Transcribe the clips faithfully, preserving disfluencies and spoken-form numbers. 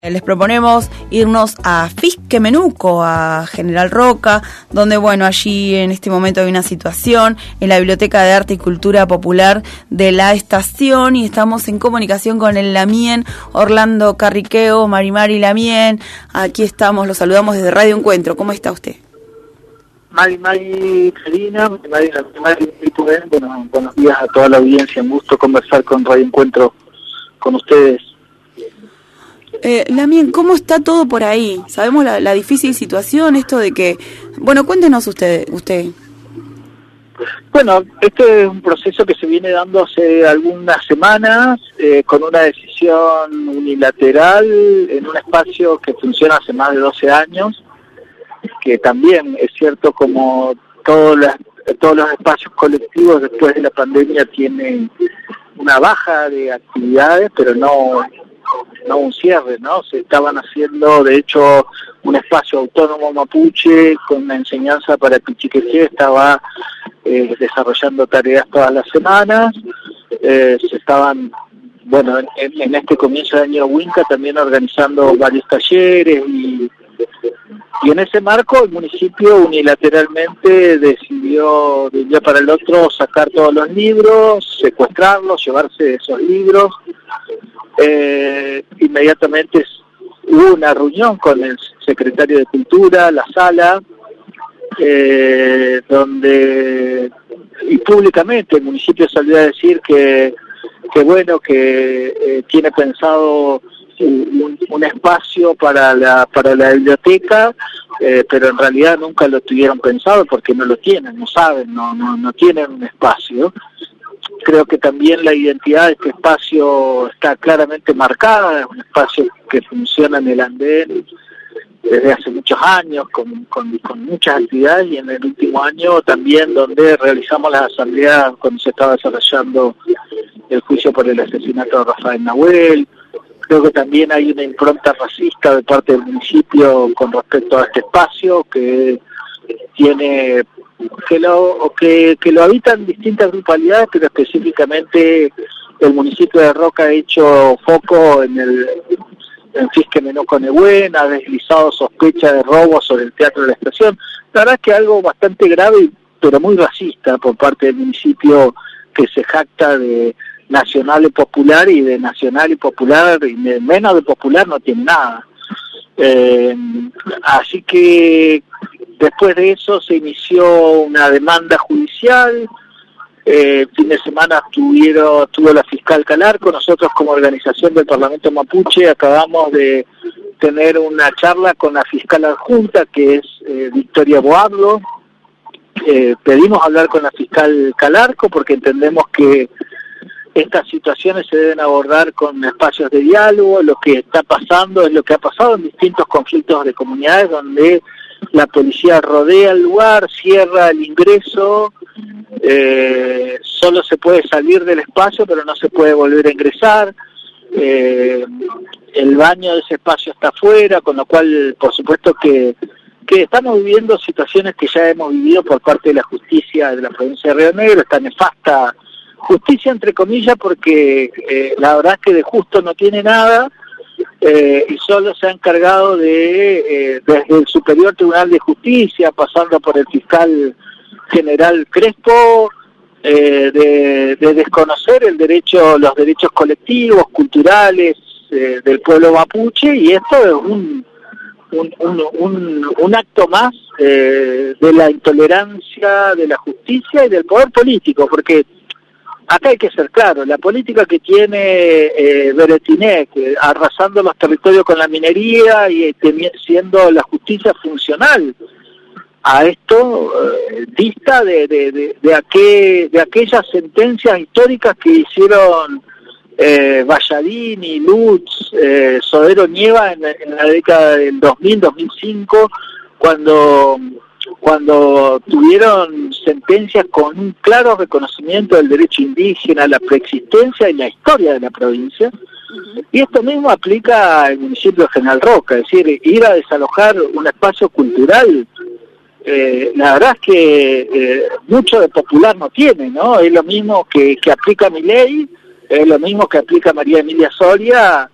Les proponemos irnos a Fisquemenuco, a General Roca, donde, bueno, allí en este momento hay una situación en la Biblioteca de Arte y Cultura Popular de la Estación, y estamos en comunicación con el Lamien, Orlando Carriqueo, Marimari Lamien. Aquí estamos, los saludamos desde Radio Encuentro. ¿Cómo está usted? Mari, Mari, Karina, Mari, Mari, bueno, buenos días a toda la audiencia, un gusto conversar con Radio Encuentro con ustedes. Eh, Lamien, ¿cómo está todo por ahí? Sabemos la, la difícil situación, esto de que... Bueno, cuéntenos usted. usted. Bueno, este es un proceso que se viene dando hace algunas semanas, eh, con una decisión unilateral en un espacio que funciona hace más de doce años, que también es cierto, como todos los, todos los espacios colectivos después de la pandemia tienen una baja de actividades, pero no... no un cierre, ¿no? Se estaban haciendo, de hecho, un espacio autónomo mapuche con una enseñanza para Pichiqueché, estaba eh, desarrollando tareas todas las semanas, eh, se estaban, bueno, en, en este comienzo de año Winca también organizando varios talleres, y, y en ese marco el municipio unilateralmente decidió de un día para el otro sacar todos los libros, secuestrarlos, llevarse esos libros. Eh, inmediatamente hubo una reunión con el secretario de Cultura, la sala, eh, donde y públicamente el municipio salió a decir que, que bueno, que eh, tiene pensado un, un espacio para la para la biblioteca, eh, pero en realidad nunca lo tuvieron pensado porque no lo tienen, no saben, no no, no tienen un espacio. Creo que también la identidad de este espacio está claramente marcada, es un espacio que funciona en el andén desde hace muchos años, con, con, con muchas actividades, y en el último año también donde realizamos las asambleas cuando se estaba desarrollando el juicio por el asesinato de Rafael Nahuel. Creo que también hay una impronta racista de parte del municipio con respecto a este espacio, que tiene... que lo que, que lo habitan distintas grupalidades, pero específicamente el municipio de Roca ha hecho foco en el en Fisquemenuco Nehuen, ha deslizado sospecha de robo sobre el Teatro de la Estación. La verdad es que algo bastante grave, pero muy racista por parte del municipio, que se jacta de nacional y popular, y de nacional y popular, y de menos de popular no tiene nada. Eh, así que después de eso se inició una demanda judicial. Eh, el fin de semana tuvieron, tuvo la fiscal Calarco. Nosotros, como organización del Parlamento Mapuche, acabamos de tener una charla con la fiscal adjunta, que es eh, Victoria Boablo. Eh, pedimos hablar con la fiscal Calarco porque entendemos que estas situaciones se deben abordar con espacios de diálogo. Lo que está pasando es lo que ha pasado en distintos conflictos de comunidades, donde la policía rodea el lugar, cierra el ingreso, eh, solo se puede salir del espacio, pero no se puede volver a ingresar. Eh, el baño de ese espacio está afuera, con lo cual, por supuesto que, que estamos viviendo situaciones que ya hemos vivido por parte de la justicia de la provincia de Río Negro, esta nefasta justicia, entre comillas, porque eh, la verdad es que de justo no tiene nada. Eh, y solo se ha encargado de, eh, desde el Superior Tribunal de Justicia, pasando por el fiscal general Crespo, eh, de, de desconocer el derecho, los derechos colectivos, culturales eh, del pueblo mapuche, y esto es un, un, un, un, un acto más eh, de la intolerancia de la justicia y del poder político, porque acá hay que ser claro, la política que tiene eh, Beretinek, eh, arrasando los territorios con la minería y eh, siendo la justicia funcional a esto, eh, dista de, de, de, de, aquel, de aquellas sentencias históricas que hicieron eh, Valladini, Lutz, eh, Sodero Nieva en, en la década del dos mil, dos mil cinco, cuando... cuando tuvieron sentencias con un claro reconocimiento del derecho indígena, la preexistencia y la historia de la provincia. Uh-huh. Y esto mismo aplica al municipio de General Roca, es decir, ir a desalojar un espacio cultural, eh, la verdad es que eh, mucho de popular no tiene, ¿no? Es lo mismo que, que aplica Milei, es lo mismo que aplica María Emilia Soria,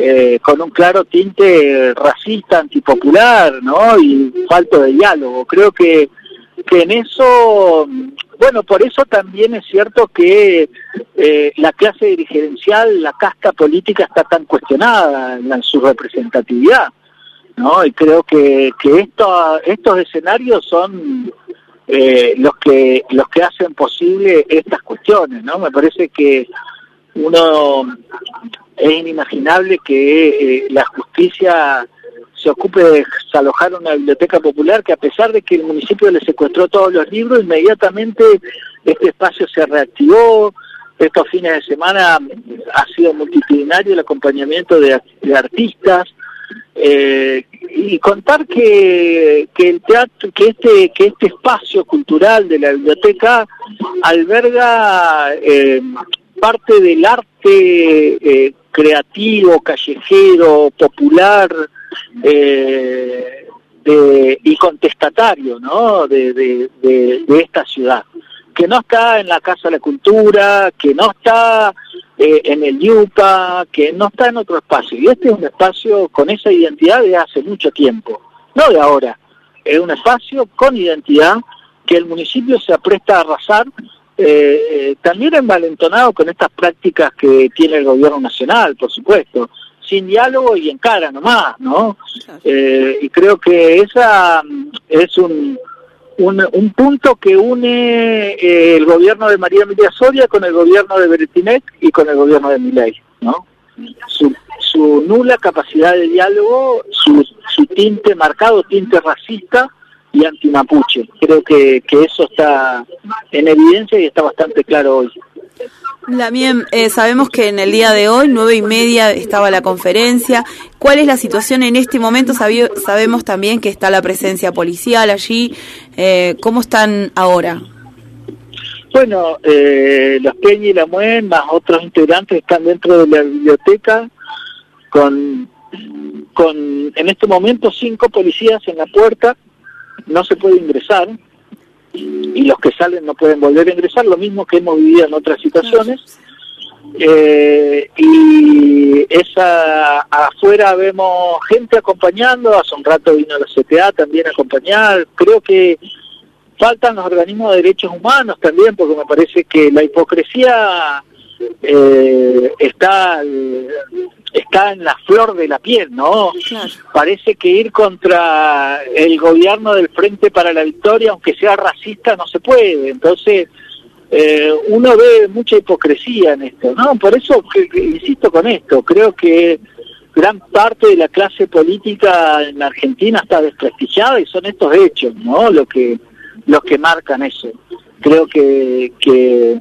eh, con un claro tinte racista, antipopular, ¿no? Y falto de diálogo. Creo que, que en eso, bueno, por eso también es cierto que eh, la clase dirigencial, la casta política está tan cuestionada en, en su representatividad, ¿no? Y creo que, que esto, estos escenarios son eh, los que los que hacen posible estas cuestiones, ¿no? Me parece que uno es inimaginable que eh, la justicia se ocupe de desalojar una biblioteca popular, que a pesar de que el municipio le secuestró todos los libros, inmediatamente este espacio se reactivó. Estos fines de semana ha sido multitudinario el acompañamiento de, de artistas, eh, y contar que, que el teatro, que este, que este espacio cultural de la biblioteca alberga eh, parte del arte eh, creativo, callejero, popular, eh, de, y contestatario, ¿no? de, de, de, de esta ciudad, que no está en la Casa de la Cultura, que no está eh, en el Yupa, que no está en otro espacio. Y este es un espacio con esa identidad de hace mucho tiempo, no de ahora. Es un espacio con identidad que el municipio se apresta a arrasar, eh, eh, también envalentonado con estas prácticas que tiene el gobierno nacional, por supuesto, sin diálogo y en cara nomás, ¿no? Eh, y creo que esa es un... Un, un punto que une eh, el gobierno de María Emilia Soria con el gobierno de Beretinek y con el gobierno de Milei, ¿no? Su, su nula capacidad de diálogo, su, su tinte, marcado tinte racista y antimapuche. Creo que, que eso está en evidencia y está bastante claro hoy. También eh, sabemos que en el día de hoy, nueve y media, estaba la conferencia. ¿Cuál es la situación en este momento? Sabi- sabemos también que está la presencia policial allí. Eh, ¿Cómo están ahora? Bueno, eh, los Peña y la Muen, más otros integrantes, están dentro de la biblioteca con, con, en este momento, cinco policías en la puerta. No se puede ingresar. Y los que salen no pueden volver a ingresar, lo mismo que hemos vivido en otras situaciones. Eh, y esa afuera vemos gente acompañando, hace un rato vino la C T A también a acompañar. Creo que faltan los organismos de derechos humanos también, porque me parece que la hipocresía eh, está está en la flor de la piel, ¿no? Claro. Parece que ir contra el gobierno del Frente para la Victoria, aunque sea racista, no se puede. Entonces, eh, uno ve mucha hipocresía en esto, ¿no? Por eso, que, que, insisto con esto, creo que gran parte de la clase política en Argentina está desprestigiada y son estos hechos, ¿no? Lo que, los que marcan eso. Creo que... que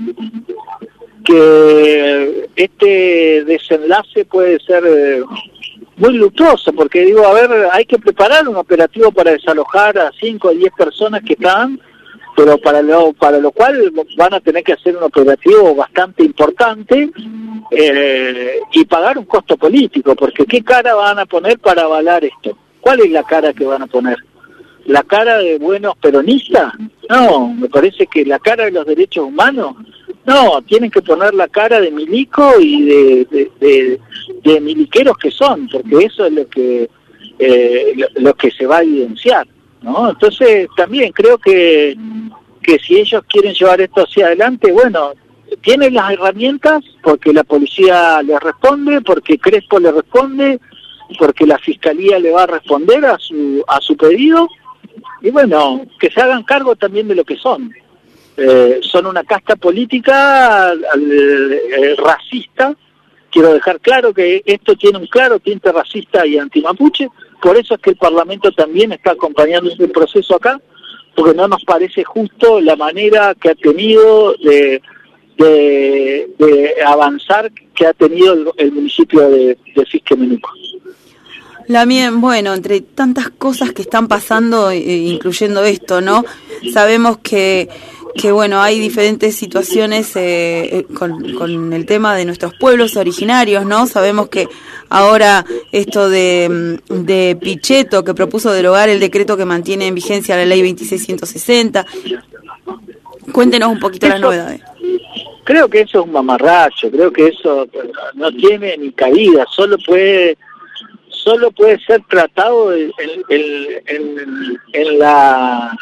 que este desenlace puede ser eh, muy luctuoso, porque digo, a ver, hay que preparar un operativo para desalojar a cinco o diez personas que están, pero para lo para lo cual van a tener que hacer un operativo bastante importante eh, y pagar un costo político, porque ¿qué cara van a poner para avalar esto? ¿Cuál es la cara que van a poner? ¿La cara de buenos peronistas? No, me parece que la cara de los derechos humanos. No, tienen que poner la cara de milico y de, de, de, de miliqueros que son, porque eso es lo que eh, lo, lo que se va a evidenciar, ¿no? Entonces también creo que que si ellos quieren llevar esto hacia adelante, bueno, tienen las herramientas, porque la policía les responde, porque Crespo le responde, porque la fiscalía le va a responder a su a su pedido, y bueno, que se hagan cargo también de lo que son. Eh, son una casta política eh, racista. Quiero dejar claro que esto tiene un claro tinte racista y antimapuche, por eso es que el Parlamento también está acompañando este proceso acá, porque no nos parece justo la manera que ha tenido de, de, de avanzar que ha tenido el, el municipio de, de Fisquemenuco. Lamien, bueno, entre tantas cosas que están pasando, eh, incluyendo esto, ¿no? Sabemos que que bueno, hay diferentes situaciones eh, con, con el tema de nuestros pueblos originarios, ¿no? Sabemos que ahora esto de, de Pichetto, que propuso derogar el decreto que mantiene en vigencia la ley veintiséis ciento sesenta. Cuéntenos un poquito Eso, las novedades. creo que eso es un mamarracho, creo que eso no tiene ni cabida, solo puede solo puede ser tratado en, en, en, en la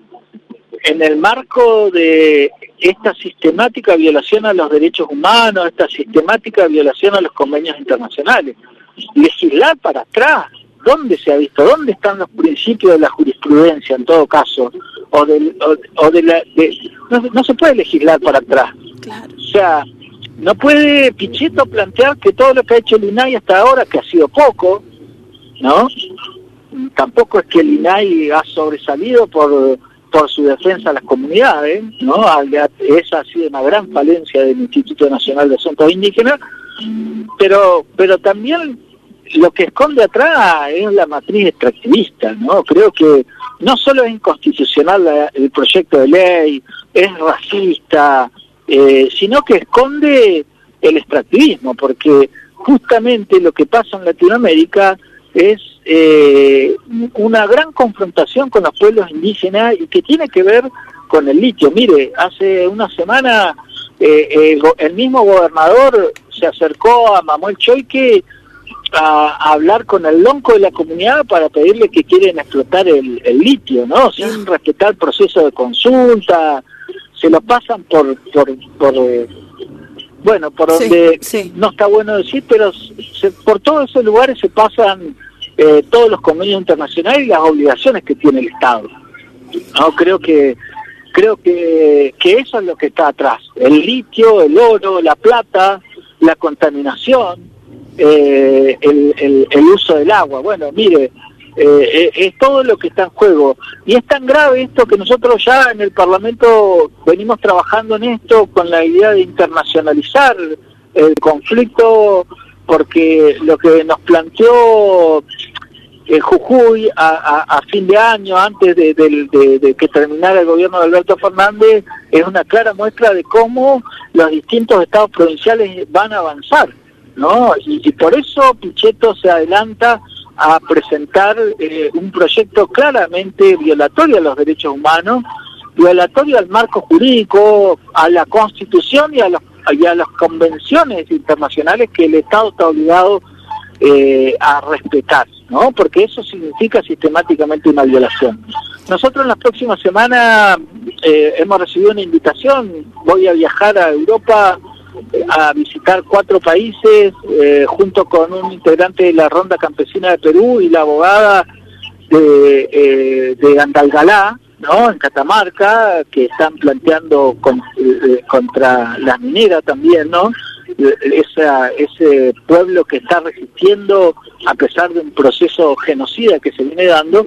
en el marco de esta sistemática violación a los derechos humanos, esta sistemática violación a los convenios internacionales. Legislar para atrás, ¿dónde se ha visto? ¿Dónde están los principios de la jurisprudencia en todo caso? O, del, o, o de la de, no, no se puede legislar para atrás. Claro. O sea, no puede Pichetto plantear que todo lo que ha hecho el I N A I hasta ahora, que ha sido poco, ¿no? Tampoco es que el I N A I ha sobresalido por por su defensa a las comunidades, ¿no? Esa ha sido una gran falencia del Instituto Nacional de Asuntos Indígenas, pero pero también lo que esconde atrás es la matriz extractivista, ¿no? Creo que no solo es inconstitucional la, el proyecto de ley, es racista, eh, sino que esconde el extractivismo, porque justamente lo que pasa en Latinoamérica es eh, una gran confrontación con los pueblos indígenas y que tiene que ver con el litio. Mire, hace una semana eh, el, el mismo gobernador se acercó a Manuel Choique a, a hablar con el lonco de la comunidad para pedirle que quieren explotar el, el litio, ¿no? Sin respetar el proceso de consulta, se lo pasan por por, por eh, bueno, por donde sí, sí. no está bueno decir, pero se, por todos esos lugares se pasan eh, todos los convenios internacionales y las obligaciones que tiene el Estado. No, creo que creo que, que eso es lo que está atrás, el litio, el oro, la plata, la contaminación, eh, el, el, el uso del agua. Bueno, mire, eh, es todo lo que está en juego, y es tan grave esto que nosotros ya en el Parlamento venimos trabajando en esto con la idea de internacionalizar el conflicto, porque lo que nos planteó eh, Jujuy a, a, a fin de año, antes de, de, de, de que terminara el gobierno de Alberto Fernández, es una clara muestra de cómo los distintos estados provinciales van a avanzar, ¿no? Y, y por eso Pichetto se adelanta a presentar eh, un proyecto claramente violatorio a los derechos humanos, violatorio al marco jurídico, a la Constitución y a, los, y a las convenciones internacionales que el Estado está obligado eh, a respetar, ¿no? Porque eso significa sistemáticamente una violación. Nosotros en las próximas semanas eh, hemos recibido una invitación, voy a viajar a Europa a visitar cuatro países eh, junto con un integrante de la Ronda Campesina de Perú y la abogada de, eh, de Andalgalá, ¿no? En Catamarca, que están planteando con, eh, contra las mineras también, ¿no? Esa, ese pueblo que está resistiendo a pesar de un proceso genocida que se viene dando,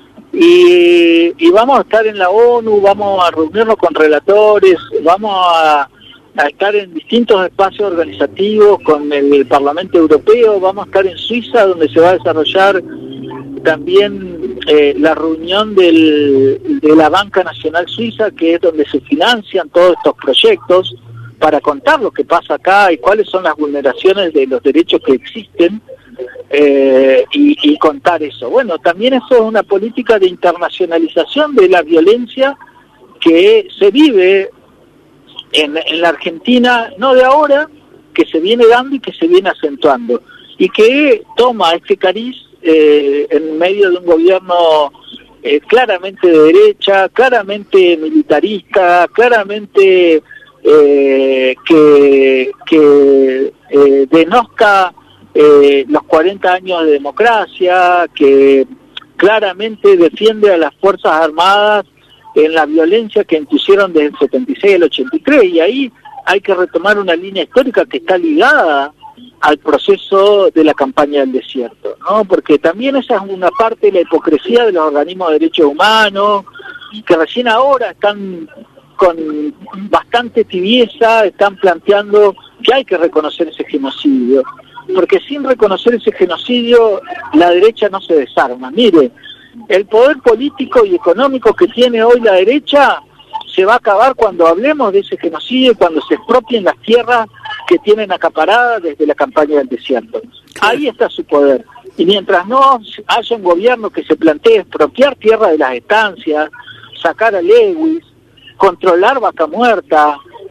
y, y vamos a estar en la ONU, vamos a reunirnos con relatores, vamos a a estar en distintos espacios organizativos con el Parlamento Europeo, vamos a estar en Suiza, donde se va a desarrollar también eh, la reunión del, de la Banca Nacional Suiza, que es donde se financian todos estos proyectos, para contar lo que pasa acá y cuáles son las vulneraciones de los derechos que existen, eh, y, y contar eso. Bueno, también eso es una política de internacionalización de la violencia que se vive En, en la Argentina, no de ahora, que se viene dando y que se viene acentuando, y que toma este cariz eh, en medio de un gobierno eh, claramente de derecha, claramente militarista, claramente eh, que, que eh, denosca eh, los cuarenta años de democracia, que claramente defiende a las Fuerzas Armadas en la violencia que impusieron desde el setenta y seis al ochenta y tres, y ahí hay que retomar una línea histórica que está ligada al proceso de la campaña del desierto, ¿no? Porque también esa es una parte de la hipocresía de los organismos de derechos humanos, que recién ahora están con bastante tibieza, están planteando que hay que reconocer ese genocidio, porque sin reconocer ese genocidio la derecha no se desarma. Mire, el poder político y económico que tiene hoy la derecha se va a acabar cuando hablemos de ese genocidio, cuando se expropien las tierras que tienen acaparadas desde la campaña del desierto. Ahí está su poder. Y mientras no haya un gobierno que se plantee expropiar tierra de las estancias, sacar a Lewis, controlar Vaca Muerta,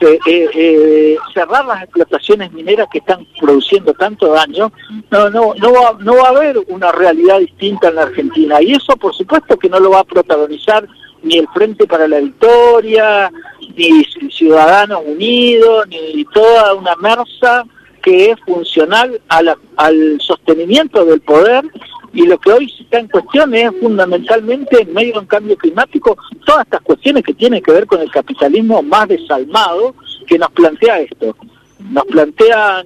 eh, eh, cerrar las explotaciones mineras que están produciendo tanto daño, no, no, no va, no va a haber una realidad distinta en la Argentina. Y eso, por supuesto, que no lo va a protagonizar ni el Frente para la Victoria, ni Ciudadanos Unidos, ni toda una mersa que es funcional a la, al sostenimiento del poder. Y lo que hoy está en cuestión es fundamentalmente, en medio de un cambio climático, todas estas cuestiones que tienen que ver con el capitalismo más desalmado que nos plantea esto. Nos plantean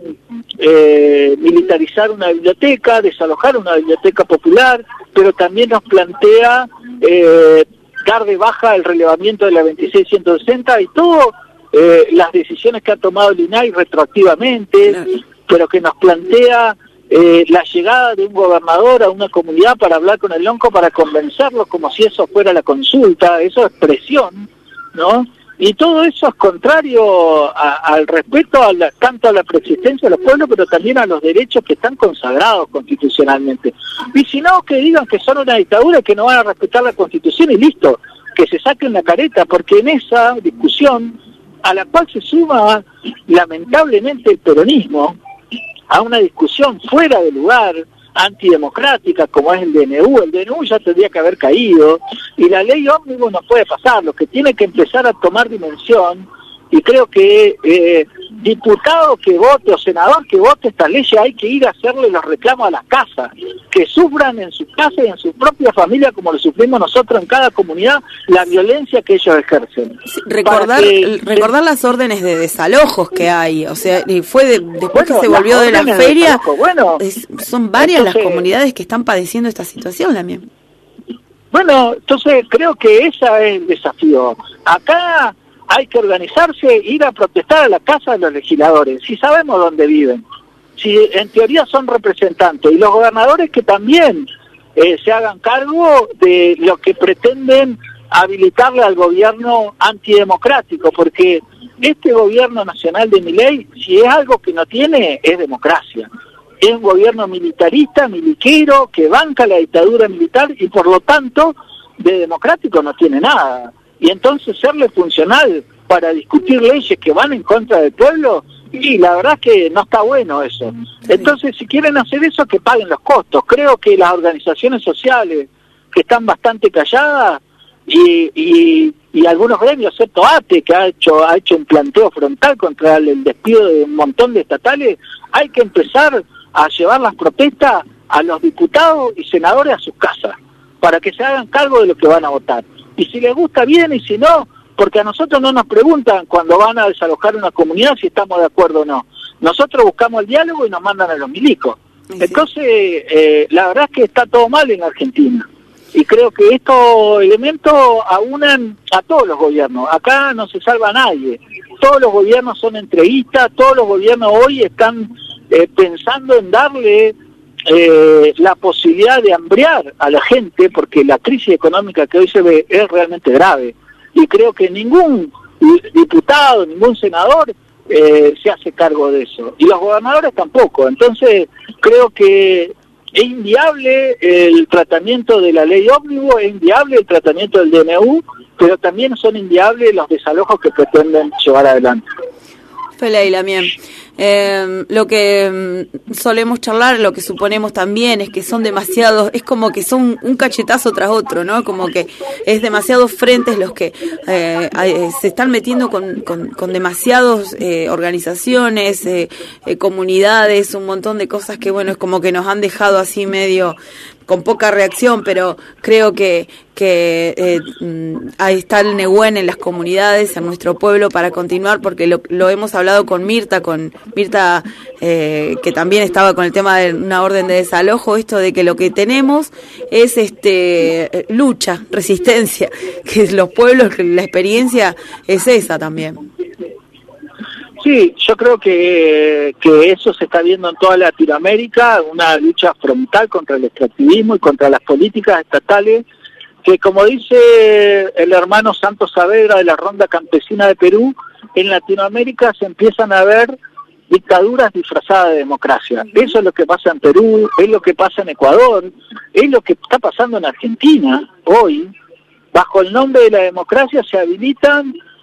eh, militarizar una biblioteca, desalojar una biblioteca popular, pero también nos plantea eh, dar de baja el relevamiento de la veintiséis ciento sesenta y todo eh, las decisiones que ha tomado el I N A I retroactivamente, claro. Pero que nos plantea Eh, la llegada de un gobernador a una comunidad para hablar con el lonco, para convencerlos como si eso fuera la consulta. Eso es presión, ¿no? Y todo eso es contrario a, al respeto a la, tanto a la preexistencia de los pueblos, pero también a los derechos que están consagrados constitucionalmente. Y si no, que digan que son una dictadura y que no van a respetar la Constitución y listo, que se saquen la careta, porque en esa discusión, a la cual se suma lamentablemente el peronismo, a una discusión fuera de lugar, antidemocrática, como es el D N U. El D N U ya tendría que haber caído, y la ley ómnibus no puede pasar. Lo que tiene que empezar a tomar dimensión, y creo que eh, diputado que vote o senador que vote esta ley, hay que ir a hacerle los reclamos a las casas, que sufran en su casa y en su propia familia, como lo sufrimos nosotros en cada comunidad, la violencia que ellos ejercen. Sí, recordar que, recordar las órdenes de desalojos que hay, o sea, fue de, después bueno, que se volvió de la feria, de bueno, es, son varias entonces, las comunidades que están padeciendo esta situación también. Bueno, entonces creo que ese es el desafío. Acá hay que organizarse, ir a protestar a la casa de los legisladores, si sabemos dónde viven, si en teoría son representantes, y los gobernadores que también eh, se hagan cargo de lo que pretenden habilitarle al gobierno antidemocrático, porque este gobierno nacional de Milei, si es algo que no tiene, es democracia. Es un gobierno militarista, miliquero, que banca la dictadura militar, y por lo tanto, de democrático no tiene nada. Y entonces serle funcional para discutir leyes que van en contra del pueblo, y la verdad es que no está bueno eso. Entonces, si quieren hacer eso, que paguen los costos. Creo que las organizaciones sociales, que están bastante calladas, y, y, y algunos gremios, excepto A T E, que ha hecho, ha hecho un planteo frontal contra el, el despido de un montón de estatales, hay que empezar a llevar las protestas a los diputados y senadores a sus casas, para que se hagan cargo de lo que van a votar. Y si les gusta bien, y si no, porque a nosotros no nos preguntan cuando van a desalojar una comunidad si estamos de acuerdo o no. Nosotros buscamos el diálogo y nos mandan a los milicos. Sí. Entonces, eh, la verdad es que está todo mal en Argentina. Y creo que estos elementos aunan a todos los gobiernos. Acá no se salva a nadie. Todos los gobiernos son entreguistas, todos los gobiernos hoy están eh, pensando en darle Eh, la posibilidad de hambriar a la gente, porque la crisis económica que hoy se ve es realmente grave, y creo que ningún diputado, ningún senador eh, se hace cargo de eso, y los gobernadores tampoco. Entonces creo que es inviable el tratamiento de la ley ómnibus, es inviable el tratamiento del D N U, pero también son inviables los desalojos que pretenden llevar adelante. Feleila, bien. Eh, lo que mm, solemos charlar, lo que suponemos también es que son demasiados, es como que son un cachetazo tras otro, ¿no? Como que es demasiados frentes los que eh, eh, se están metiendo con, con, con demasiados eh, organizaciones, eh, eh, comunidades, un montón de cosas que, bueno, es como que nos han dejado así medio con poca reacción, pero creo que que eh, ahí está el Nehuen en las comunidades, en nuestro pueblo, para continuar, porque lo, lo hemos hablado con Mirta, con Mirta eh, que también estaba con el tema de una orden de desalojo, esto de que lo que tenemos es este lucha, resistencia, que los pueblos, la experiencia es esa también. Sí, yo creo que, que eso se está viendo en toda Latinoamérica, una lucha frontal contra el extractivismo y contra las políticas estatales, que como dice el hermano Santos Saavedra de la Ronda Campesina de Perú, en Latinoamérica se empiezan a ver dictaduras disfrazadas de democracia. Eso es lo que pasa en Perú, es lo que pasa en Ecuador, es lo que está pasando en Argentina hoy. Bajo el nombre de la democracia se habilitan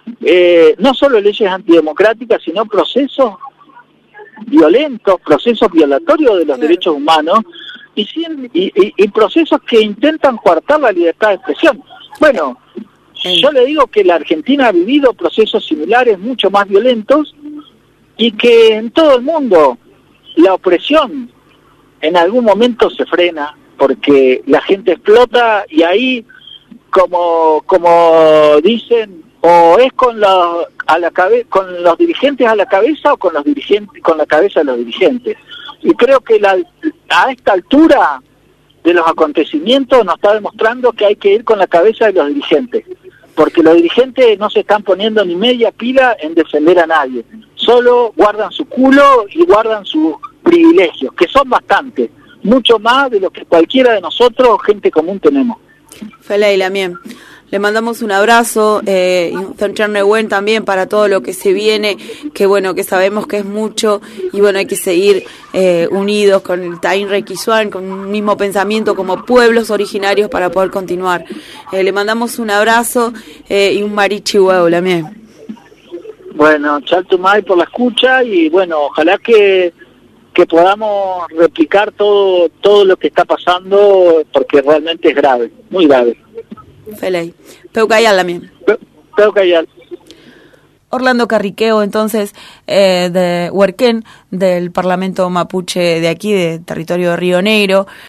eh, no solo leyes antidemocráticas, sino procesos violentos, procesos violatorios de los claro. derechos humanos y, sin, y, y, y procesos que intentan coartar la libertad de expresión. Bueno, sí. Yo le digo que la Argentina ha vivido procesos similares, mucho más violentos, y que en todo el mundo la opresión en algún momento se frena, porque la gente explota y ahí, como como dicen, o es con los a la cabe con los dirigentes a la cabeza o con los dirigentes con la cabeza de los dirigentes. Y creo que la, a esta altura de los acontecimientos nos está demostrando que hay que ir con la cabeza de los dirigentes, porque los dirigentes no se están poniendo ni media pila en defender a nadie, solo guardan su culo y guardan sus privilegios, que son bastantes, mucho más de lo que cualquiera de nosotros, gente común, tenemos. Feley Lamien, le mandamos un abrazo, eh, y un Cenchernehuen también para todo lo que se viene, que bueno, que sabemos que es mucho, y bueno, hay que seguir eh, unidos con el Taín Requisuán, con un mismo pensamiento como pueblos originarios para poder continuar. Eh, le mandamos un abrazo eh, y un marichi huevo, Lamien. Bueno, Chaltumay por la escucha, y bueno, ojalá que que podamos replicar todo todo lo que está pasando, porque realmente es grave, muy grave. Feley. Peucayal Lamien. Peucayal. Orlando Carriqueo, entonces, eh, de Huerquén, del Parlamento Mapuche de aquí, de territorio de Río Negro.